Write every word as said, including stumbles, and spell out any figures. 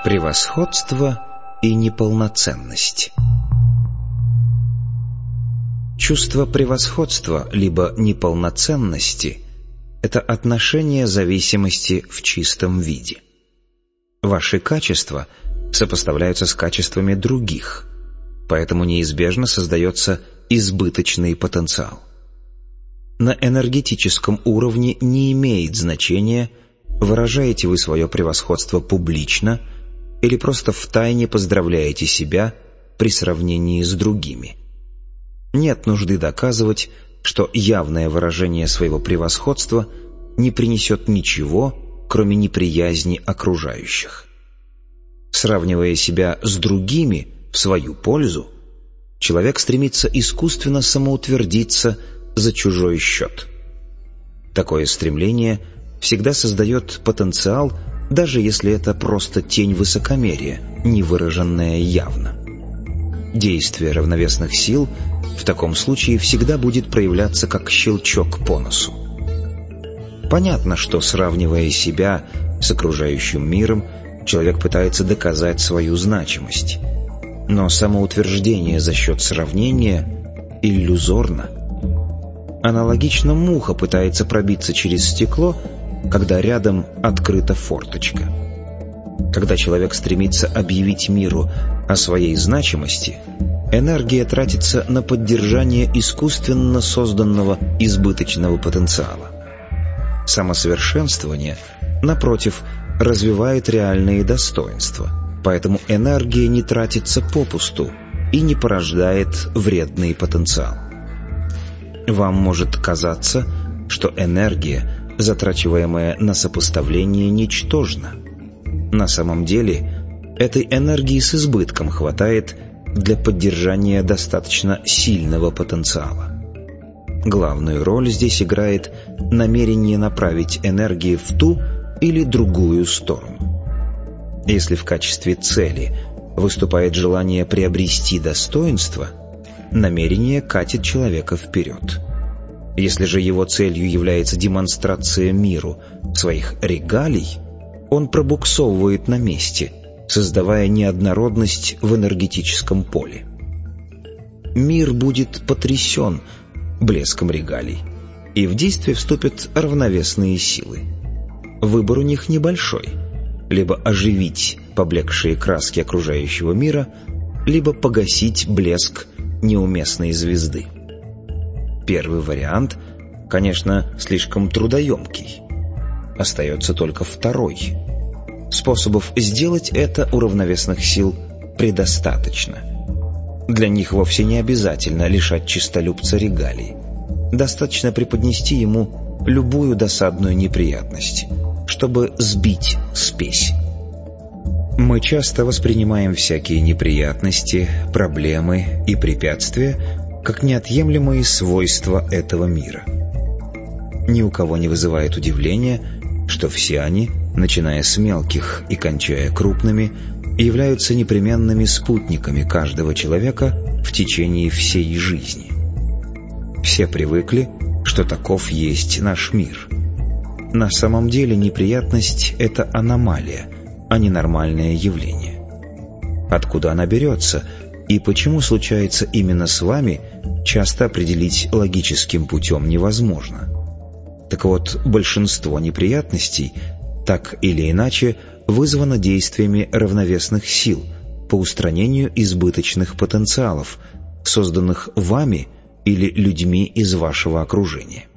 Превосходство и неполноценность. Чувство превосходства либо неполноценности – это отношение зависимости в чистом виде. Ваши качества сопоставляются с качествами других, поэтому неизбежно создается избыточный потенциал. На энергетическом уровне не имеет значения, выражаете вы свое превосходство публично или просто втайне поздравляете себя при сравнении с другими. Нет нужды доказывать, что явное выражение своего превосходства не принесет ничего, кроме неприязни окружающих. Сравнивая себя с другими в свою пользу, человек стремится искусственно самоутвердиться за чужой счет. Такое стремление всегда создает потенциал, даже если это просто тень высокомерия, не выраженная явно. Действие равновесных сил в таком случае всегда будет проявляться как щелчок по носу. Понятно, что, сравнивая себя с окружающим миром, человек пытается доказать свою значимость. Но самоутверждение за счет сравнения иллюзорно. Аналогично муха пытается пробиться через стекло, когда рядом открыта форточка. Когда человек стремится объявить миру о своей значимости, энергия тратится на поддержание искусственно созданного избыточного потенциала. Самосовершенствование, напротив, развивает реальные достоинства, поэтому энергия не тратится попусту и не порождает вредный потенциал. Вам может казаться, что энергия, затрачиваемая на сопоставление, ничтожна. На самом деле, этой энергии с избытком хватает для поддержания достаточно сильного потенциала. Главную роль здесь играет намерение направить энергию в ту или другую сторону. Если в качестве цели выступает желание приобрести достоинство, намерение катит человека вперед. Если же его целью является демонстрация миру своих регалий, он пробуксовывает на месте, создавая неоднородность в энергетическом поле. Мир будет потрясен блеском регалий, и в действие вступят равновесные силы. Выбор у них небольшой: либо оживить поблекшие краски окружающего мира, либо погасить блеск неуместной звезды. Первый вариант, конечно, слишком трудоемкий. Остается только второй. Способов сделать это у равновесных сил предостаточно. Для них вовсе не обязательно лишать чистолюбца регалий. Достаточно преподнести ему любую досадную неприятность, чтобы сбить спесь. Мы часто воспринимаем всякие неприятности, проблемы и препятствия как неотъемлемые свойства этого мира. Ни у кого не вызывает удивления, что все они, начиная с мелких и кончая крупными, являются непременными спутниками каждого человека в течение всей жизни. Все привыкли, что таков есть наш мир. На самом деле неприятность — это аномалия, а не нормальное явление. Откуда она берется и почему случается именно с вами, часто определить логическим путем невозможно. Так вот, большинство неприятностей так или иначе вызвано действиями равновесных сил по устранению избыточных потенциалов, созданных вами или людьми из вашего окружения.